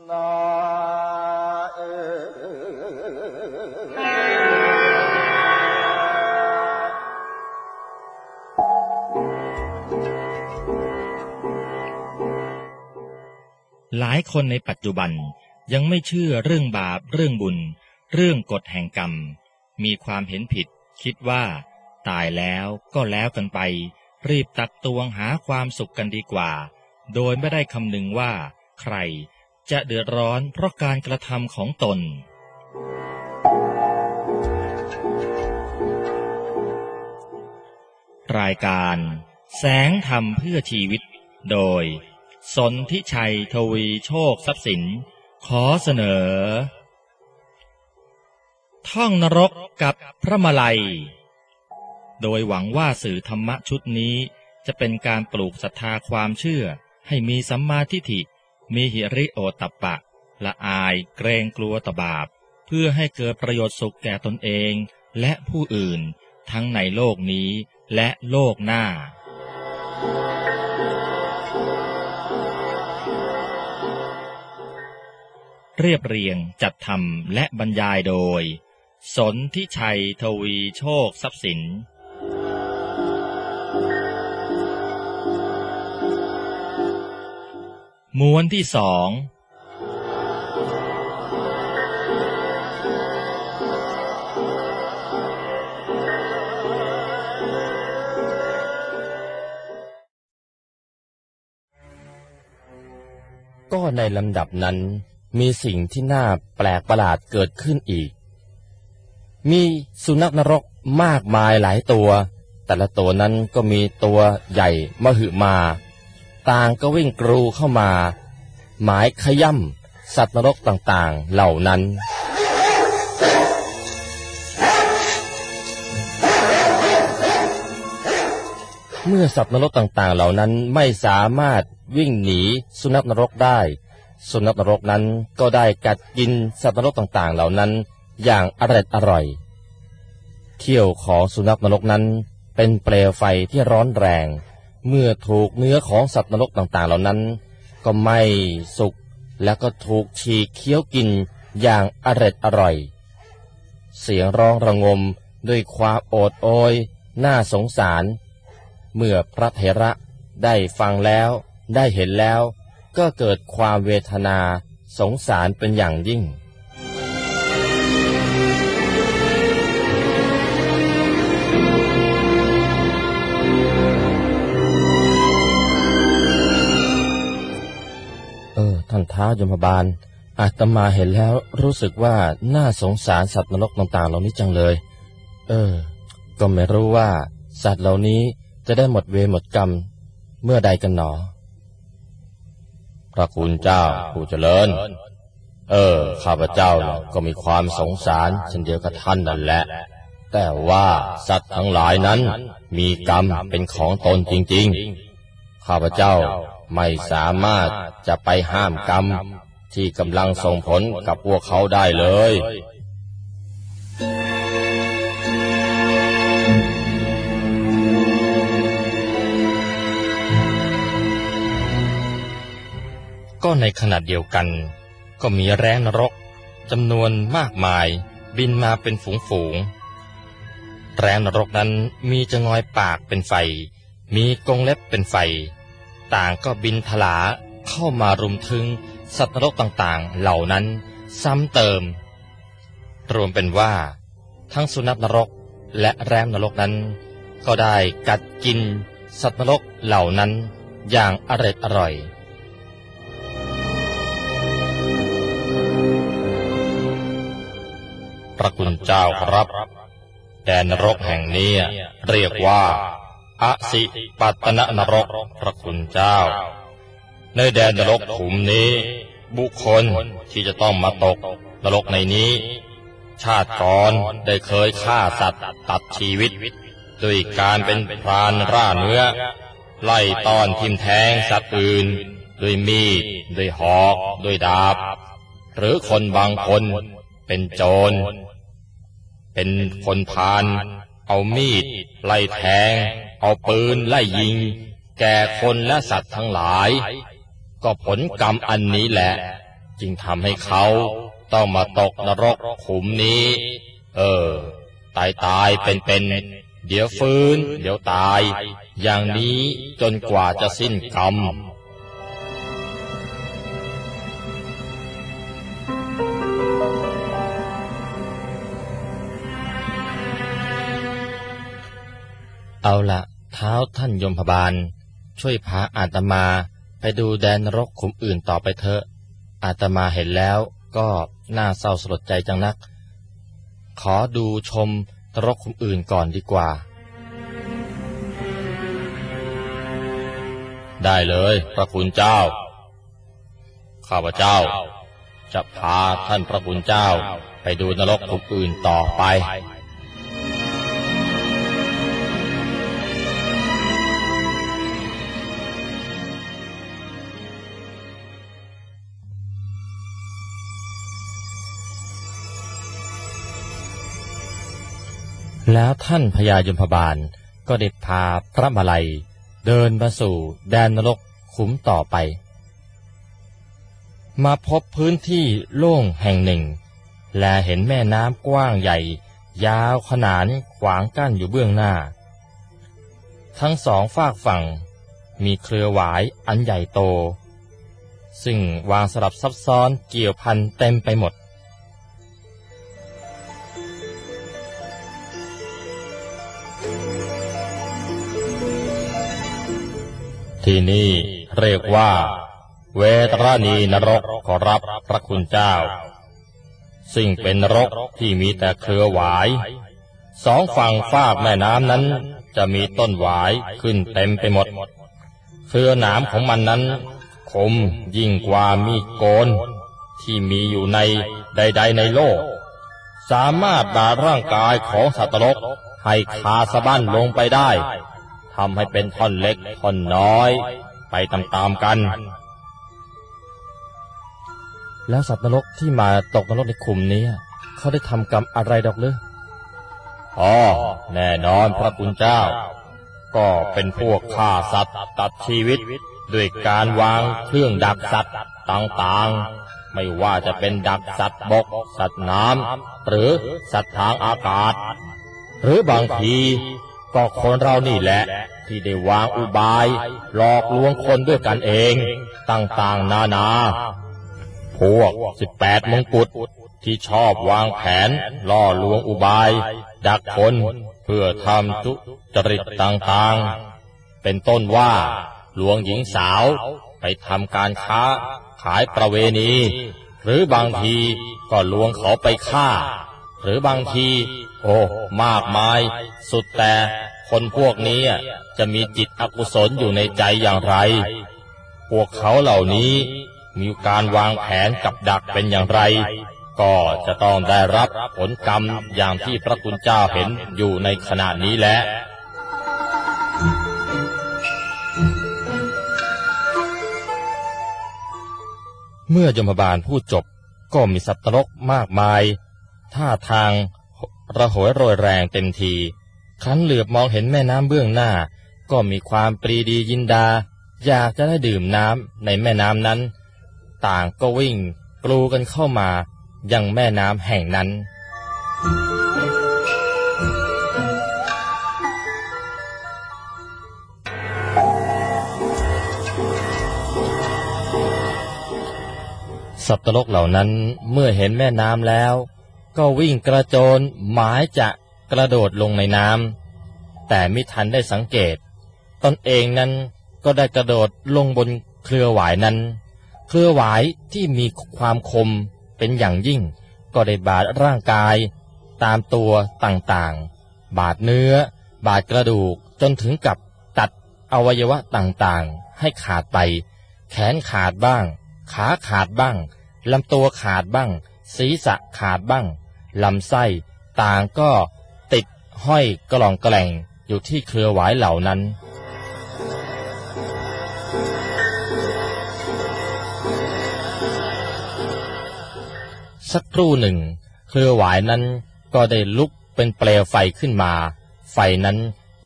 หลายคนในปัจจุบันยังไม่เชื่อเรื่องบาปเรื่องบุญเรื่องกฎแห่งกรรมมีความเห็นผิดคิดว่าตายแล้วก็แล้วกันไปรีบตักตวงหาความสุขกันดีกว่าโดยไม่ได้คำนึงว่าใครจะเดือดร้อนเพราะการกระทำของตนรายการแสงธรรมเพื่อชีวิตโดยสนธิชัยทวีโชคทรัพย์สินขอเสนอท่องนรกกับพระมาลัยโดยหวังว่าสื่อธรรมะชุดนี้จะเป็นการปลูกศรัทธาความเชื่อให้มีสัมมาทิฏฐิมีหิริโอตตัปปะละอายเกรงกลัวต่อบาปเพื่อให้เกิดประโยชน์สุขแก่ตนเองและผู้อื่นทั้งในโลกนี้และโลกหน้าเรียบเรียงจัดทำและบรรยายโดยสนธิชัยทวีโชคทรัพย์สินม้วนที่สองก็ในลำดับนั้นมีสิ่งที่น่าแปลกประหลาดเกิดขึ้นอีกมีสุนัขนรกมากมายหลายตัวแต่ละตัวนั้นก็มีตัวใหญ่มหึมาต่างก็วิ่งกรูเข้ามาหมายขย่ำสัตว์นรกต่างๆเหล่านั้นเมื่อสัตว์นรกต่างๆเหล่านั้นไม่สามารถวิ่งหนีสุนัขนรกได้สุนัขนรกนั้นก็ได้กัดกินสัตว์นรกต่างๆเหล่านั้นอย่างอร่อยเขี้ยวของสุนัขนรกนั้นเป็นเปลวไฟที่ร้อนแรงเมื่อถูกเนื้อของสัตว์นรกต่างๆเหล่านั้นก็ไหม้สุกแล้วก็ถูกฉีกเคี้ยวกินอย่างอร่อยเสียงร้องระงมด้วยความโอดโอยน่าสงสารเมื่อพระเถระได้ฟังแล้วได้เห็นแล้วก็เกิดความเวทนาสงสารเป็นอย่างยิ่งท่านท้าวยมบาลอาตมาเห็นแล้วรู้สึกว่าน่าสงสารสัตว์นรกต่างๆเหล่านี้จังเลยก็ไม่รู้ว่าสัตว์เหล่านี้จะได้หมดเวรหมดกรรมเมื่อใดกันหนอพระคุณเจ้าผู้เจริญข้าพเจ้าก็มีความสงสารเช่นเดียวกับท่านนั่นแหละแต่ว่าสัตว์ทั้งหลายนั้นมีกรรมเป็นของตนจริงๆข้าพเจ้าไม่สามารถจะไปห้ามกรรมที่กำลังส่งผลกับพวกเขาได้เลยก็ในขณะเดียวกันก็มีแร้งนรกจำนวนมากมายบินมาเป็นฝูงแร้งนรกนั้นมีจงอยปากเป็นไฟมีกรงเล็บเป็นไฟต่างก็บินทลาเข้ามารุมถึงสัตว์นรกต่างๆเหล่านั้นซ้ำเติมรวมเป็นว่าทั้งสุนัขนรกและแร้งนรกนั้นก็ได้กัดกินสัตว์นรกเหล่านั้นอย่างอร่อยพระคุณเจ้าครับแดนนรกแห่งนี้เรียกว่าอสิปัตตนนรกพระคุณเจ้าในแดนนรกขุมนี้บุคคลที่จะต้องมาตกนรกในนี้ชาติก่อนได้เคยฆ่าสัตว์ตัดชีวิตด้วยการเป็นพรานร่าเนื้อไล่ต้อนทิ่มแทงสัตว์อื่นด้วยมีดด้วยหอกด้วยดาบหรือคนบางคนเป็นโจรเป็นคนพาลเอามีดไล่แทงเอาปืนไล่ยิงแก่คนและสัตว์ทั้งหลายก็ผลกรรมอันนี้แหละจึงทำให้เขาต้องมาตกนรกขุมนี้ตายเป็นเดี๋ยวฟื้นเดี๋ยวตายอย่างนี้จนกว่าจะสิ้นกรรมเอาละเท้าท่านยมพบาลช่วยพาอาตมาไปดูแดนนรกขุมอื่นต่อไปเถอะอาตมาเห็นแล้วก็น่าเศร้าสลดใจจังนักขอดูชมนรกขุมอื่นก่อนดีกว่าได้เลยพระคุณเจ้าข้าพเจ้าจะพาท่านพระคุณเจ้าไปดูนรกขุมอื่นต่อไปแล้วท่านพญายมพบาลก็ได้พาพระมาลัยเดินมาสู่แดนนรกขุมต่อไปมาพบพื้นที่โล่งแห่งหนึ่งและเห็นแม่น้ำกว้างใหญ่ยาวขนานขวางกั้นอยู่เบื้องหน้าทั้งสองฝากฝั่งมีเครือหวายอันใหญ่โตซึ่งวางสลับซับซ้อนเกี่ยวพันเต็มไปหมดที่นี่เรียกว่าเวตรณีนรกขอรับพระคุณเจ้าซึ่งเป็นนรกที่มีแต่เครือหวายสองฝั่งฟากแม่น้ำนั้นจะมีต้นหวายขึ้นเต็มไปหมดเครือหนามของมันนั้นคมยิ่งกว่ามีดโกนที่มีอยู่ในใดๆในโลกสามารถบาดร่างกายของสัตว์นรกให้ขาดสะบั้นลงไปได้ทำให้เป็นท่อนเล็กท่อนน้อยไปตามๆกันแล้วสัตว์นรกที่มาตกนรกในขุมนี้เขาได้ทำกรรมอะไรดอกหรือแน่นอนพระคุณเจ้าก็เป็นพวกฆ่าสัตว์ตัดชีวิตด้วยการวางเครื่องดักสัตว์ต่างๆไม่ว่าจะเป็นดักสัตว์บกสัตว์น้ำหรือสัตว์ทางอากาศหรือบางทีก็คนเรานี่แหละที่ได้วางอุบายหลอกลวงคนด้วยกันเองต่างๆนานาพวก18 มงกุฎที่ชอบวางแผนล่อลวงอุบายดักคนเพื่อทำทุจริตต่างๆเป็นต้นว่าลวงหญิงสาวไปทำการค้าขายประเวณีหรือบางทีก็ลวงเขาไปฆ่าหรือบางทีมากมายสุดแต่คนพวกนี้จะมีจิตอกุศลอยู่ในใจอย่างไรพวกเขาเหล่านี้มีการวางแผนกับดักเป็นอย่างไรก็จะต้องได้รับผลกรรมอย่างที่พระคุณเจ้าเห็นอยู่ในขณะนี้แหละเมื่อยมบาลพูดจบก็มีสัตว์นรกมากมายท่าทางระหวยโรยแรงเต็มทีครั้นเหลือบมองเห็นแม่น้ำเบื้องหน้าก็มีความปรีดียินดาอยากจะได้ดื่มน้ำในแม่น้ำนั้นต่างก็วิ่งกรูกันเข้ามายังแม่น้ำแห่งนั้นสัตว์นรกเหล่านั้นเมื่อเห็นแม่น้ำแล้วก็วิ่งกระโจนหมายจะกระโดดลงในน้ำแต่ไม่ทันได้สังเกตตนเองนั้นก็ได้กระโดดลงบนเครือหวายนั้นเครือหวายที่มีความคมเป็นอย่างยิ่งก็ได้บาดร่างกายตามตัวต่างๆบาดเนื้อบาดกระดูกจนถึงกับตัดอวัยวะต่างๆให้ขาดไปแขนขาดบ้างขาขาดบ้างลำตัวขาดบ้างศีรษะขาดบ้างลำไส้ต่างก็ติดห้อยกล่องแกล่งอยู่ที่เครือหวายเหล่านั้นสักครู่หนึ่งเครือหวายนั้นก็ได้ลุกเป็นเปลวไฟขึ้นมาไฟนั้น